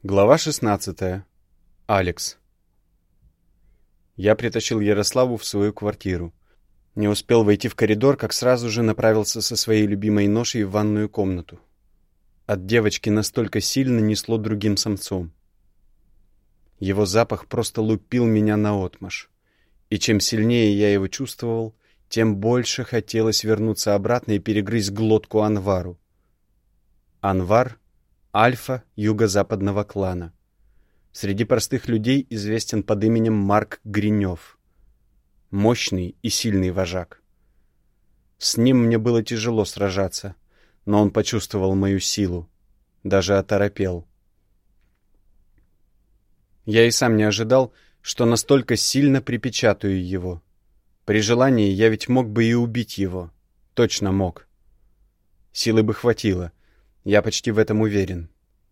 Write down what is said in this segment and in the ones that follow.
Глава 16. Алекс. Я притащил Ярославу в свою квартиру. Не успел войти в коридор, как сразу же направился со своей любимой ношей в ванную комнату. От девочки настолько сильно несло другим самцом. Его запах просто лупил меня наотмашь. И чем сильнее я его чувствовал, тем больше хотелось вернуться обратно и перегрызть глотку Анвару. Анвар — альфа юго-западного клана. Среди простых людей известен под именем Марк Гринев. Мощный и сильный вожак. С ним мне было тяжело сражаться, но он почувствовал мою силу, даже оторопел. Я и сам не ожидал, что настолько сильно припечатаю его. При желании я ведь мог бы и убить его. Точно мог. Силы бы хватило. Я почти в этом уверен.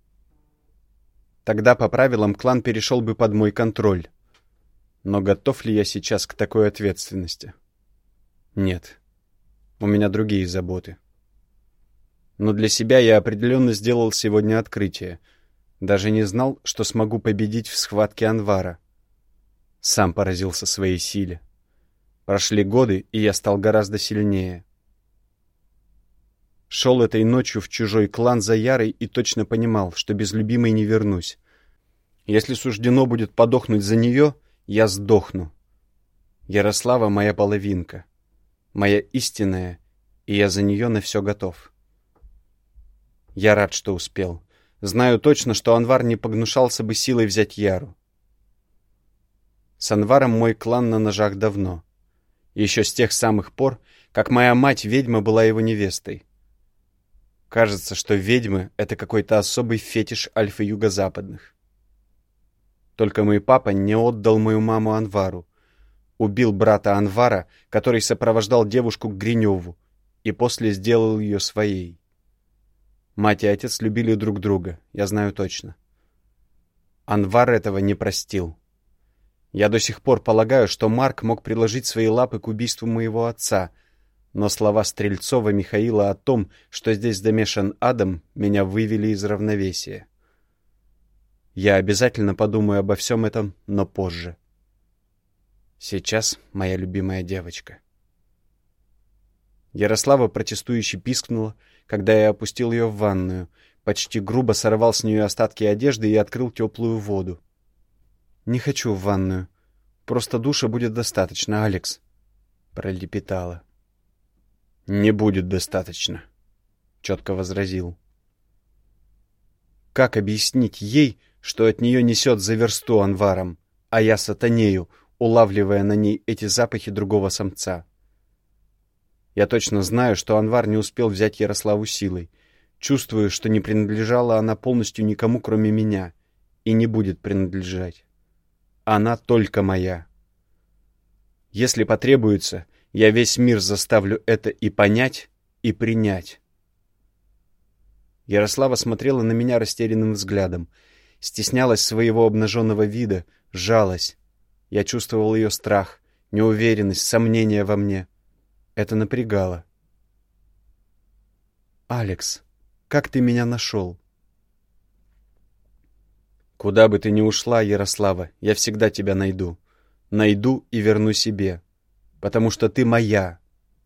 Тогда по правилам клан перешел бы под мой контроль. Но готов ли я сейчас к такой ответственности? Нет. У меня другие заботы. Но для себя я определенно сделал сегодня открытие. Даже не знал, что смогу победить в схватке Анвара. Сам поразился своей силе. Прошли годы, и я стал гораздо сильнее. Шел этой ночью в чужой клан за Ярой и точно понимал, что без любимой не вернусь. Если суждено будет подохнуть за нее, я сдохну. Ярослава — моя половинка, моя истинная, и я за нее на все готов. Я рад, что успел. Знаю точно, что Анвар не погнушался бы силой взять Яру. С Анваром мой клан на ножах давно. Еще с тех самых пор, как моя мать-ведьма была его невестой. Кажется, что ведьмы — это какой-то особый фетиш альфы юго-западных. Только мой папа не отдал мою маму Анвару. Убил брата Анвара, который сопровождал девушку к Гриневу, и после сделал ее своей. Мать и отец любили друг друга, я знаю точно. Анвар этого не простил. Я до сих пор полагаю, что Марк мог приложить свои лапы к убийству моего отца, но слова Стрельцова Михаила о том, что здесь замешан Адам, меня вывели из равновесия. Я обязательно подумаю обо всем этом, но позже. Сейчас моя любимая девочка. Ярослава протестующе пискнула, когда я опустил ее в ванную, почти грубо сорвал с нее остатки одежды и открыл теплую воду. «Не хочу в ванную. Просто душа будет достаточно, Алекс», — пролепетала. «Не будет достаточно», — четко возразил. Как объяснить ей, что от нее несет за версту Анваром, а я сатанею, улавливая на ней эти запахи другого самца? Я точно знаю, что Анвар не успел взять Ярославу силой. Чувствую, что не принадлежала она полностью никому, кроме меня, и не будет принадлежать. Она только моя. Если потребуется, я весь мир заставлю это и понять, и принять. Ярослава смотрела на меня растерянным взглядом, стеснялась своего обнаженного вида, жалась. Я чувствовал ее страх, неуверенность, сомнения во мне. Это напрягало. «Алекс, как ты меня нашел?» «Куда бы ты ни ушла, Ярослава, я всегда тебя найду. Найду и верну себе. Потому что ты моя».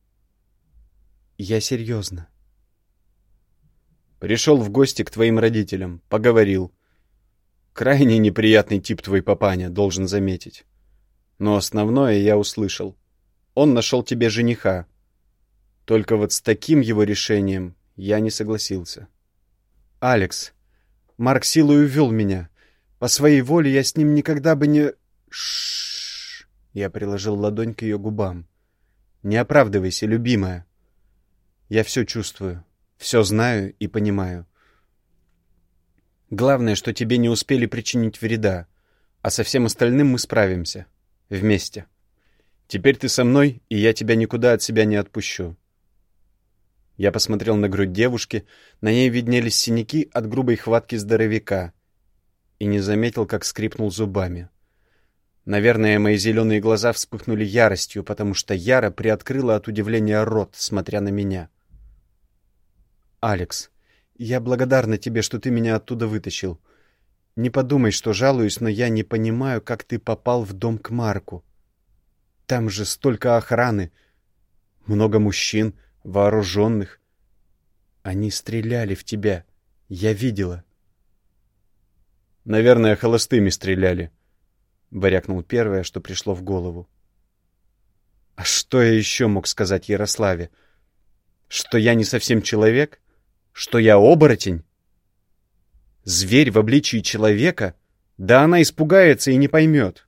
«Я серьезно». «Пришел в гости к твоим родителям, поговорил. Крайне неприятный тип твой папаня, должен заметить. Но основное я услышал. Он нашел тебе жениха. Только вот с таким его решением я не согласился». «Алекс, Марк силой увел меня. По своей воле я с ним никогда бы не...» «Ш-ш-ш!» Я приложил ладонь к ее губам. «Не оправдывайся, любимая. Я все чувствую, все знаю и понимаю. Главное, что тебе не успели причинить вреда, а со всем остальным мы справимся. Вместе. Теперь ты со мной, и я тебя никуда от себя не отпущу». Я посмотрел на грудь девушки, на ней виднелись синяки от грубой хватки здоровяка, и не заметил, как скрипнул зубами. Наверное, мои зеленые глаза вспыхнули яростью, потому что Яра приоткрыла от удивления рот, смотря на меня. «Алекс, я благодарна тебе, что ты меня оттуда вытащил. Не подумай, что жалуюсь, но я не понимаю, как ты попал в дом к Марку. Там же столько охраны, много мужчин, вооруженных. Они стреляли в тебя. Я видела. Наверное, холостыми стреляли, — варякнул первое, что пришло в голову. А что я еще мог сказать Ярославе? Что я не совсем человек? Что я оборотень? Зверь в обличии человека? Да она испугается и не поймет.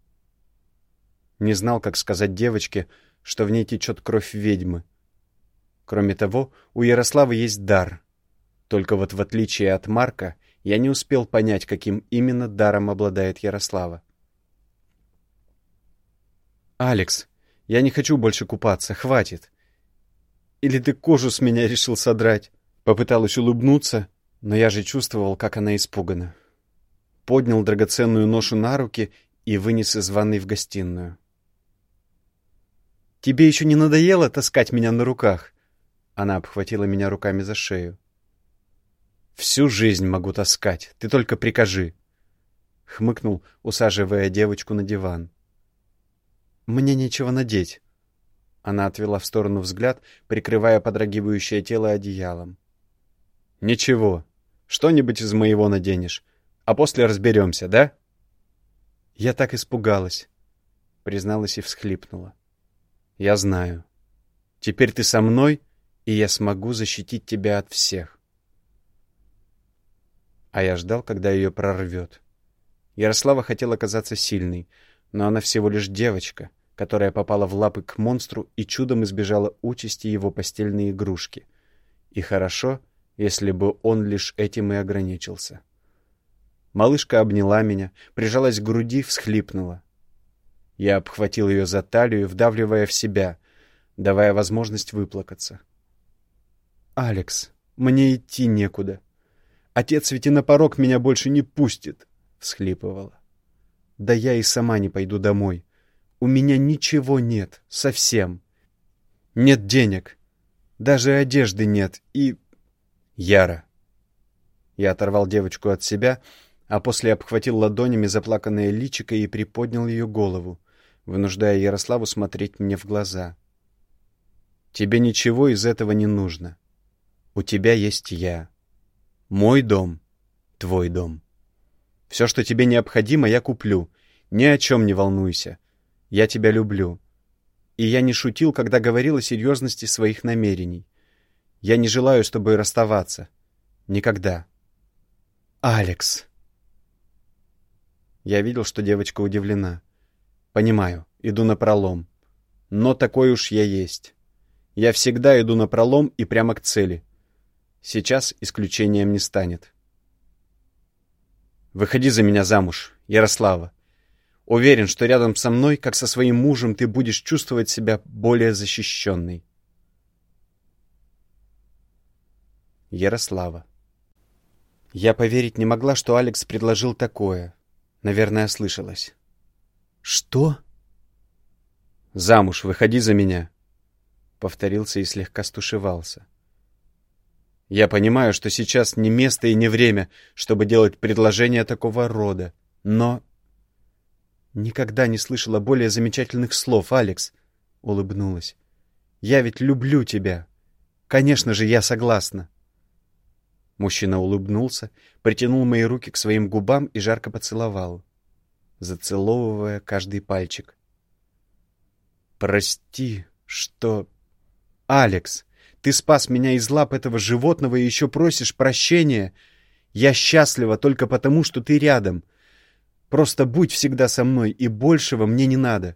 Не знал, как сказать девочке, что в ней течет кровь ведьмы. Кроме того, у Ярославы есть дар. Только вот в отличие от Марка, я не успел понять, каким именно даром обладает Ярослава. «Алекс, я не хочу больше купаться, хватит. Или ты кожу с меня решил содрать?» Попыталась улыбнуться, но я же чувствовал, как она испугана. Поднял драгоценную ношу на руки и вынес из ванной в гостиную. «Тебе еще не надоело таскать меня на руках?» Она обхватила меня руками за шею. «Всю жизнь могу таскать, ты только прикажи», — хмыкнул, усаживая девочку на диван. «Мне нечего надеть». Она отвела в сторону взгляд, прикрывая подрагивающее тело одеялом. «Ничего, что-нибудь из моего наденешь, а после разберемся, да?» «Я так испугалась», — призналась и всхлипнула. «Я знаю. Теперь ты со мной, и я смогу защитить тебя от всех». А я ждал, когда ее прорвет. Ярослава хотела казаться сильной, но она всего лишь девочка, которая попала в лапы к монстру и чудом избежала участи его постельной игрушки. И хорошо, если бы он лишь этим и ограничился. Малышка обняла меня, прижалась к груди, всхлипнула. Я обхватил ее за талию, вдавливая в себя, давая возможность выплакаться. «Алекс, мне идти некуда. Отец ведь и на порог меня больше не пустит», — всхлипывала. «Да я и сама не пойду домой. У меня ничего нет, совсем. Нет денег, даже одежды нет и...» «Яра». Я оторвал девочку от себя, а после обхватил ладонями заплаканное личико и приподнял ее голову, вынуждая Ярославу смотреть мне в глаза. «Тебе ничего из этого не нужно. У тебя есть я. Мой дом, твой дом. Все, что тебе необходимо, я куплю. Ни о чем не волнуйся. Я тебя люблю. И я не шутил, когда говорил о серьезности своих намерений. Я не желаю с тобой расставаться. Никогда. Алекс!» Я видел, что девочка удивлена. Понимаю, иду напролом. Но такой уж я есть. Я всегда иду напролом и прямо к цели. Сейчас исключением не станет. «Выходи за меня замуж, Ярослава. Уверен, что рядом со мной, как со своим мужем, ты будешь чувствовать себя более защищенной». Ярослава. Я поверить не могла, что Алекс предложил такое. Наверное, ослышалась. «Что?» «Замуж выходи за меня», — повторился и слегка стушевался. «Я понимаю, что сейчас не место и не время, чтобы делать предложения такого рода, но...» «Никогда не слышала более замечательных слов, Алекс», — улыбнулась. «Я ведь люблю тебя. Конечно же, я согласна». Мужчина улыбнулся, притянул мои руки к своим губам и жарко поцеловал, зацеловывая каждый пальчик. «Прости, что...» «Алекс, ты спас меня из лап этого животного и еще просишь прощения? Я счастлива только потому, что ты рядом. Просто будь всегда со мной, и большего мне не надо».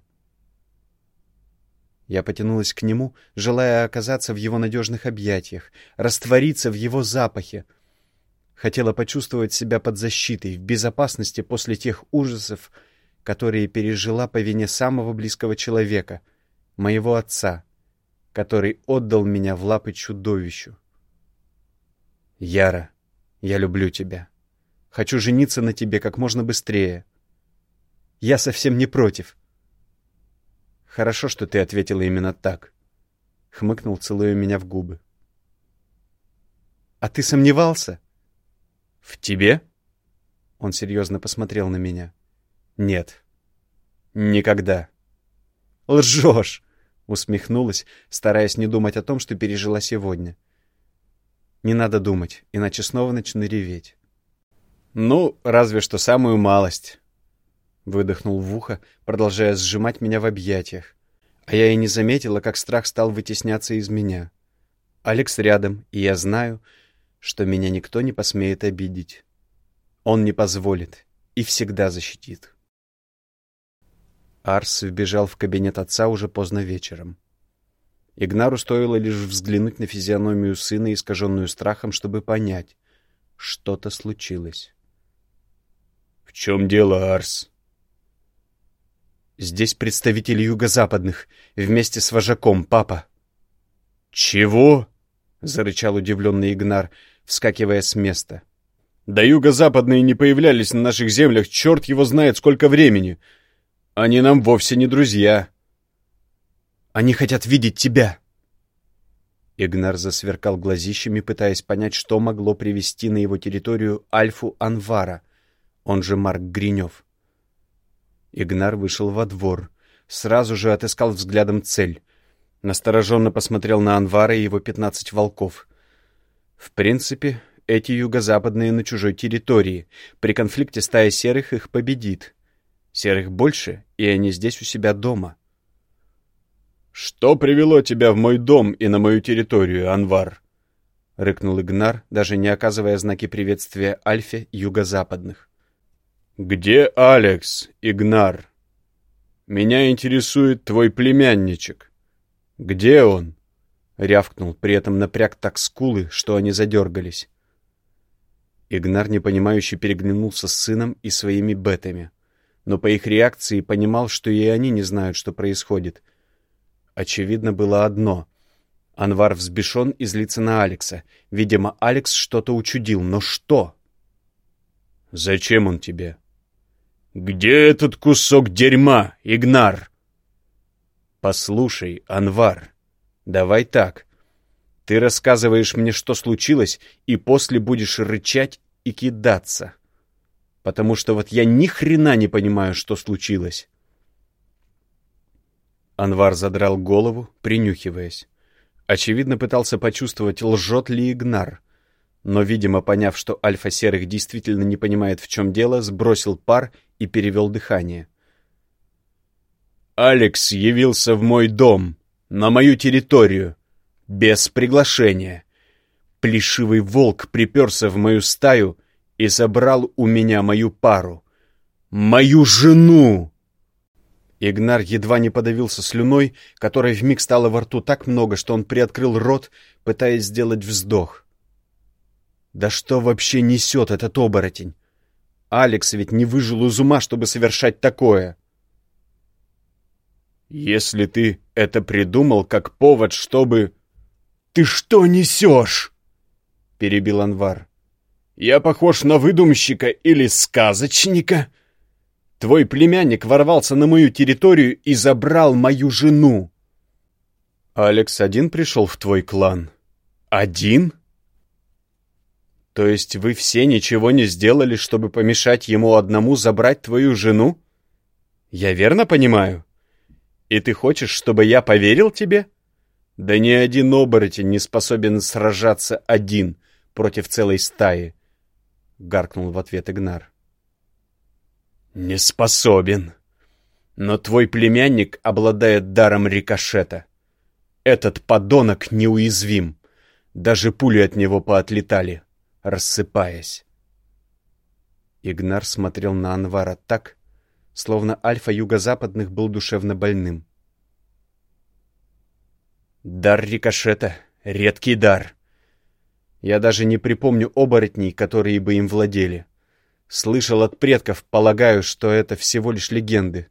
Я потянулась к нему, желая оказаться в его надежных объятиях, раствориться в его запахе. Хотела почувствовать себя под защитой, в безопасности после тех ужасов, которые пережила по вине самого близкого человека, моего отца, который отдал меня в лапы чудовищу. «Яра, я люблю тебя. Хочу жениться на тебе как можно быстрее. Я совсем не против». «Хорошо, что ты ответила именно так», — хмыкнул, целуя меня в губы. «А ты сомневался?» «В тебе?» Он серьезно посмотрел на меня. «Нет. Никогда». «Лжешь!» — усмехнулась, стараясь не думать о том, что пережила сегодня. «Не надо думать, иначе снова начну реветь». «Ну, разве что самую малость», — выдохнул в ухо, продолжая сжимать меня в объятиях. А я и не заметила, как страх стал вытесняться из меня. Алекс рядом, и я знаю, что меня никто не посмеет обидеть. Он не позволит и всегда защитит. Арс вбежал в кабинет отца уже поздно вечером. Игнару стоило лишь взглянуть на физиономию сына, искаженную страхом, чтобы понять, что-то случилось. — В чем дело, Арс? — Здесь представители юго-западных, вместе с вожаком, папа. — Чего? — зарычал удивленный Игнар, вскакивая с места. — Да юго-западные не появлялись на наших землях, черт его знает сколько времени. Они нам вовсе не друзья. — Они хотят видеть тебя. Игнар засверкал глазищами, пытаясь понять, что могло привести на его территорию Альфу Анвара, он же Марк Гринев. Игнар вышел во двор, сразу же отыскал взглядом цель. Настороженно посмотрел на Анвара и его 15 волков. В принципе, эти юго-западные на чужой территории. При конфликте стая серых их победит. Серых больше, и они здесь у себя дома. «Что привело тебя в мой дом и на мою территорию, Анвар?» — рыкнул Игнар, даже не оказывая знаки приветствия Альфе юго-западных. «Где Алекс, Игнар? Меня интересует твой племянничек. Где он?» — рявкнул, при этом напряг так скулы, что они задергались. Игнар непонимающе переглянулся с сыном и своими бетами, но по их реакции понимал, что и они не знают, что происходит. Очевидно было одно. Анвар взбешен и злится на Алекса. Видимо, Алекс что-то учудил, но что? «Зачем он тебе?» «Где этот кусок дерьма, Игнар?» «Послушай, Анвар, давай так. Ты рассказываешь мне, что случилось, и после будешь рычать и кидаться. Потому что вот я ни хрена не понимаю, что случилось». Анвар задрал голову, принюхиваясь. Очевидно, пытался почувствовать, лжет ли Игнар. Но, видимо, поняв, что Альфа Серых действительно не понимает, в чем дело, сбросил пар и перевел дыхание. «Алекс явился в мой дом, на мою территорию, без приглашения. Плешивый волк приперся в мою стаю и забрал у меня мою пару. Мою жену!» Игнар едва не подавился слюной, которой вмиг стало во рту так много, что он приоткрыл рот, пытаясь сделать вздох. Да что вообще несет этот оборотень? Алекс ведь не выжил из ума, чтобы совершать такое. «Если ты это придумал как повод, чтобы...» «Ты что несешь?» — перебил Анвар. «Я похож на выдумщика или сказочника? Твой племянник ворвался на мою территорию и забрал мою жену». «Алекс один пришел в твой клан?» «Один?» «То есть вы все ничего не сделали, чтобы помешать ему одному забрать твою жену? Я верно понимаю? И ты хочешь, чтобы я поверил тебе? Да ни один оборотень не способен сражаться один против целой стаи», — гаркнул в ответ Игнар. «Не способен. Но твой племянник обладает даром рикошета. Этот подонок неуязвим. Даже пули от него поотлетали, рассыпаясь». Игнар смотрел на Анвара так, словно Альфа юго-западных был душевно больным. «Дар рикошета — редкий дар. Я даже не припомню оборотней, которые бы им владели. Слышал от предков, полагаю, что это всего лишь легенды».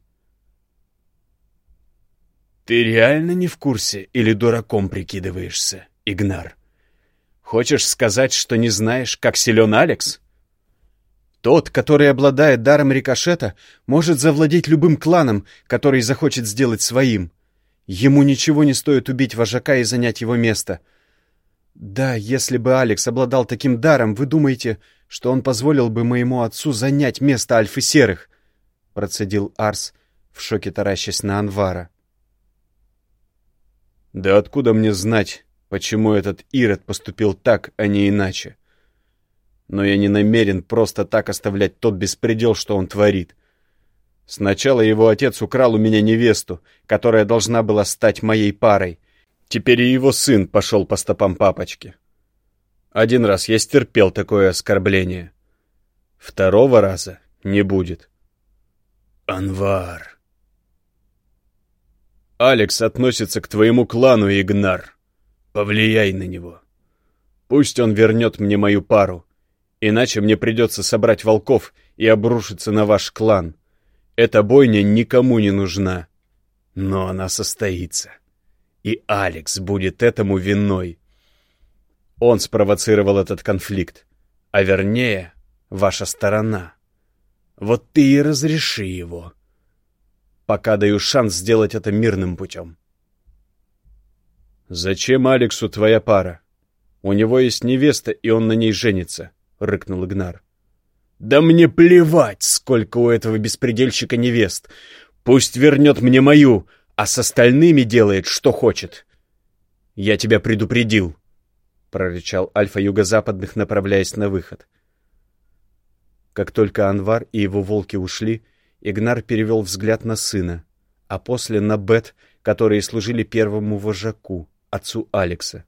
«Ты реально не в курсе или дураком прикидываешься, Игнар? Хочешь сказать, что не знаешь, как силен Алекс?» «Тот, который обладает даром рикошета, может завладеть любым кланом, который захочет сделать своим. Ему ничего не стоит убить вожака и занять его место. Да, если бы Алекс обладал таким даром, вы думаете, что он позволил бы моему отцу занять место Альфы Серых, процедил Арс, в шоке таращась на Анвара. Да откуда мне знать, почему этот Ирод поступил так, а не иначе? Но я не намерен просто так оставлять тот беспредел, что он творит. Сначала его отец украл у меня невесту, которая должна была стать моей парой. Теперь и его сын пошел по стопам папочки. Один раз я стерпел такое оскорбление. Второго раза не будет. Анвар. Алекс относится к твоему клану, Игнар. Повлияй на него. Пусть он вернет мне мою пару. Иначе мне придется собрать волков и обрушиться на ваш клан. Эта бойня никому не нужна. Но она состоится. И Алекс будет этому виной. Он спровоцировал этот конфликт. А вернее, ваша сторона. Вот ты и разреши его. Пока даю шанс сделать это мирным путем. «Зачем Алексу твоя пара? У него есть невеста, и он на ней женится», — рыкнул Игнар. «Да мне плевать, сколько у этого беспредельщика невест. Пусть вернет мне мою, а с остальными делает, что хочет. Я тебя предупредил», — прорычал Альфа Юго-Западных, направляясь на выход. Как только Анвар и его волки ушли, Игнар перевел взгляд на сына, а после на Бет, которые служили первому вожаку, отцу Алекса.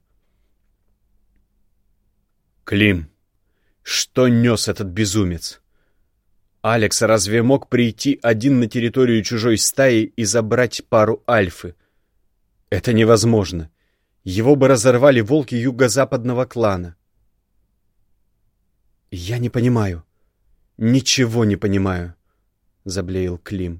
«Клим, что нес этот безумец? Алекс разве мог прийти один на территорию чужой стаи и забрать пару Альфы? Это невозможно. Его бы разорвали волки юго-западного клана». «Я не понимаю. Ничего не понимаю», — заблеял Клим.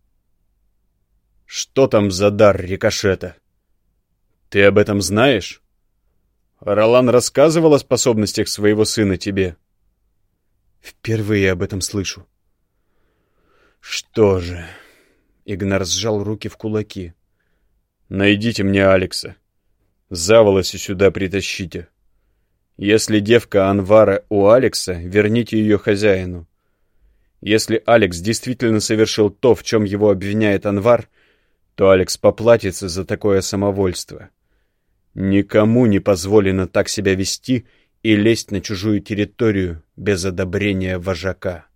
«Что там за дар рикошета? Ты об этом знаешь? Ролан рассказывал о способностях своего сына тебе?» «Впервые об этом слышу». «Что же?» — Игнар сжал руки в кулаки. «Найдите мне Алекса. За волосы сюда притащите. Если девка Анвара у Алекса, верните ее хозяину. Если Алекс действительно совершил то, в чем его обвиняет Анвар, то Алекс поплатится за такое самовольство. Никому не позволено так себя вести и лезть на чужую территорию без одобрения вожака».